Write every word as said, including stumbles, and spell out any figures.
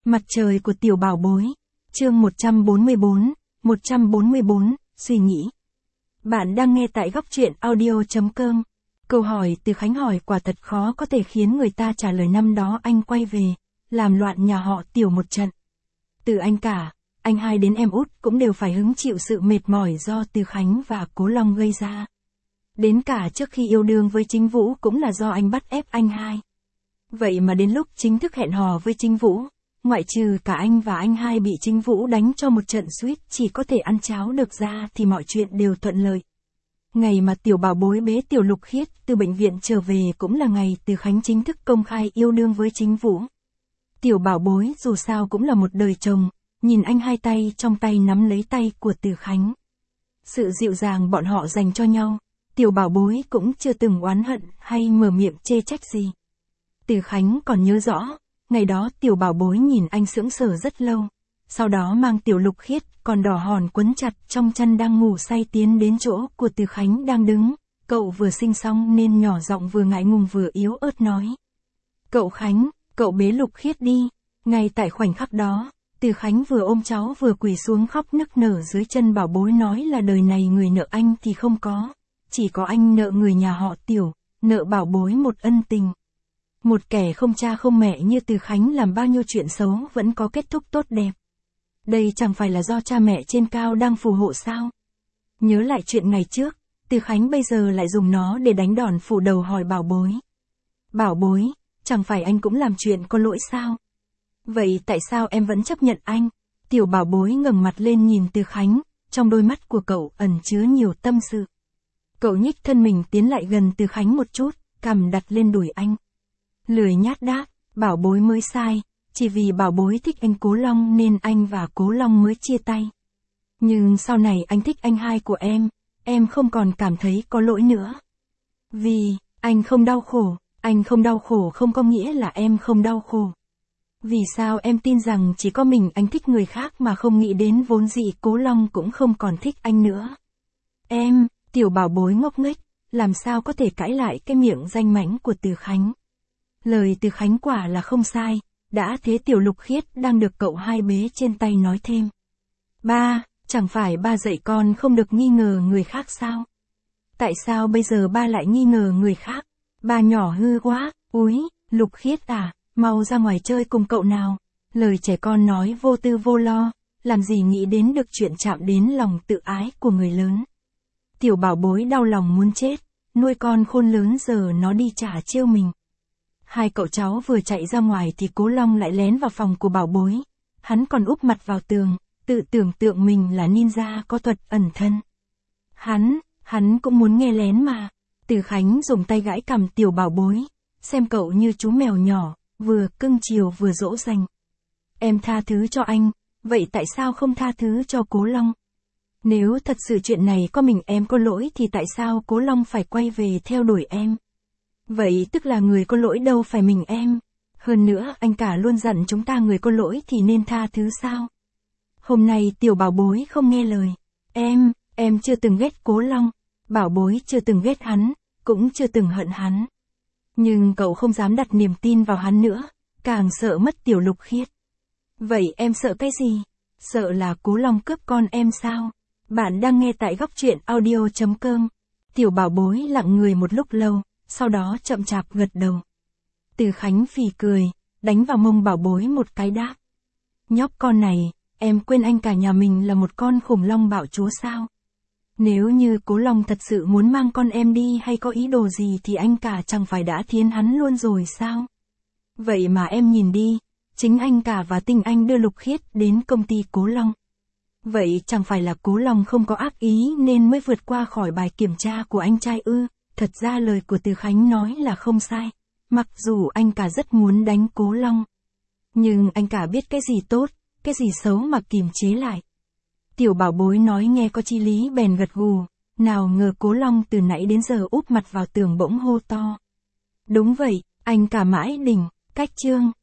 Mặt trời của tiểu bảo bối. Chương một trăm bốn mươi bốn, một trăm bốn mươi bốn, suy nghĩ. Bạn đang nghe tại góc truyện audio chấm com. Câu hỏi từ Khánh hỏi quả thật khó có thể khiến người ta trả lời năm đó anh quay về, làm loạn nhà họ Tiểu một trận. Từ anh cả, anh hai đến em út cũng đều phải hứng chịu sự mệt mỏi do Từ Khánh và Cố Long gây ra. Đến cả trước khi yêu đương với Chính Vũ cũng là do anh bắt ép anh hai. Vậy mà đến lúc chính thức hẹn hò với Chính Vũ, ngoại trừ cả anh và anh hai bị Chính Vũ đánh cho một trận suýt chỉ có thể ăn cháo được ra thì mọi chuyện đều thuận lợi. Ngày mà tiểu bảo bối bế tiểu Lục Khiết từ bệnh viện trở về cũng là ngày Từ Khánh chính thức công khai yêu đương với Chính Vũ. Tiểu bảo bối dù sao cũng là một đời chồng, nhìn anh hai tay trong tay nắm lấy tay của Từ Khánh. Sự dịu dàng bọn họ dành cho nhau, tiểu bảo bối cũng chưa từng oán hận hay mở miệng chê trách gì. Từ Khánh còn nhớ rõ, ngày đó tiểu bảo bối nhìn anh sững sờ rất lâu, sau đó mang tiểu Lục Khiết còn đỏ hòn quấn chặt trong chăn đang ngủ say tiến đến chỗ của Từ Khánh đang đứng, cậu vừa sinh xong nên nhỏ giọng vừa ngại ngùng vừa yếu ớt nói. Cậu Khánh, cậu bế Lục Khiết đi. Ngay tại khoảnh khắc đó, Từ Khánh vừa ôm cháu vừa quỳ xuống khóc nức nở dưới chân bảo bối nói là đời này người nợ anh thì không có, chỉ có anh nợ người nhà họ Tiểu, nợ bảo bối một ân tình. Một kẻ không cha không mẹ như Từ Khánh làm bao nhiêu chuyện xấu vẫn có kết thúc tốt đẹp. Đây chẳng phải là do cha mẹ trên cao đang phù hộ sao? Nhớ lại chuyện ngày trước, Từ Khánh bây giờ lại dùng nó để đánh đòn phủ đầu hỏi bảo bối. Bảo bối, chẳng phải anh cũng làm chuyện có lỗi sao? Vậy tại sao em vẫn chấp nhận anh? Tiểu bảo bối ngẩng mặt lên nhìn Từ Khánh, trong đôi mắt của cậu ẩn chứa nhiều tâm sự. Cậu nhích thân mình tiến lại gần Từ Khánh một chút, cằm đặt lên đùi anh. Lười nhát đáp, bảo bối mới sai, chỉ vì bảo bối thích anh Cố Long nên anh và Cố Long mới chia tay. Nhưng sau này anh thích anh hai của em, em không còn cảm thấy có lỗi nữa. Vì, anh không đau khổ, anh không đau khổ không có nghĩa là em không đau khổ. Vì sao em tin rằng chỉ có mình anh thích người khác mà không nghĩ đến vốn dĩ Cố Long cũng không còn thích anh nữa. Em, tiểu bảo bối ngốc nghếch, làm sao có thể cãi lại cái miệng danh mãnh của Từ Khánh. Lời Từ Khánh quả là không sai, đã thế tiểu Lục Khiết đang được cậu hai bế trên tay nói thêm. Ba, chẳng phải ba dạy con không được nghi ngờ người khác sao? Tại sao bây giờ ba lại nghi ngờ người khác? Ba nhỏ hư quá, úi, Lục Khiết à, mau ra ngoài chơi cùng cậu nào. Lời trẻ con nói vô tư vô lo, làm gì nghĩ đến được chuyện chạm đến lòng tự ái của người lớn. Tiểu bảo bối đau lòng muốn chết, nuôi con khôn lớn giờ nó đi trả trêu mình. Hai cậu cháu vừa chạy ra ngoài thì Cố Long lại lén vào phòng của bảo bối. Hắn còn úp mặt vào tường, tự tưởng tượng mình là ninja có thuật ẩn thân. Hắn, hắn cũng muốn nghe lén mà. Từ Khánh dùng tay gãi cằm tiểu bảo bối, xem cậu như chú mèo nhỏ, vừa cưng chiều vừa dỗ dành. Em tha thứ cho anh, vậy tại sao không tha thứ cho Cố Long? Nếu thật sự chuyện này có mình em có lỗi thì tại sao Cố Long phải quay về theo đuổi em? Vậy tức là người có lỗi đâu phải mình em. Hơn nữa anh cả luôn dặn chúng ta người có lỗi thì nên tha thứ sao? Hôm nay tiểu bảo bối không nghe lời. Em, em chưa từng ghét Cố Long. Bảo bối chưa từng ghét hắn, cũng chưa từng hận hắn. Nhưng cậu không dám đặt niềm tin vào hắn nữa, càng sợ mất tiểu Lục Khiết. Vậy em sợ cái gì? Sợ là Cố Long cướp con em sao? Bạn đang nghe tại góc truyện audio chấm com. Tiểu bảo bối lặng người một lúc lâu, sau đó chậm chạp gật đầu. Từ Khánh phì cười, đánh vào mông bảo bối một cái đáp. Nhóc con này, em quên anh cả nhà mình là một con khủng long bạo chúa sao? Nếu như Cố Long thật sự muốn mang con em đi hay có ý đồ gì thì anh cả chẳng phải đã thiến hắn luôn rồi sao? Vậy mà em nhìn đi, chính anh cả và Tinh Anh đưa Lục Khiết đến công ty Cố Long. Vậy chẳng phải là Cố Long không có ác ý nên mới vượt qua khỏi bài kiểm tra của anh trai ư? Thật ra lời của Từ Khánh nói là không sai, mặc dù anh cả rất muốn đánh Cố Long. Nhưng anh cả biết cái gì tốt, cái gì xấu mà kiềm chế lại. Tiểu bảo bối nói nghe có chi lý bèn gật gù, nào ngờ Cố Long từ nãy đến giờ úp mặt vào tường bỗng hô to. Đúng vậy, anh cả mãi đỉnh, cách chương.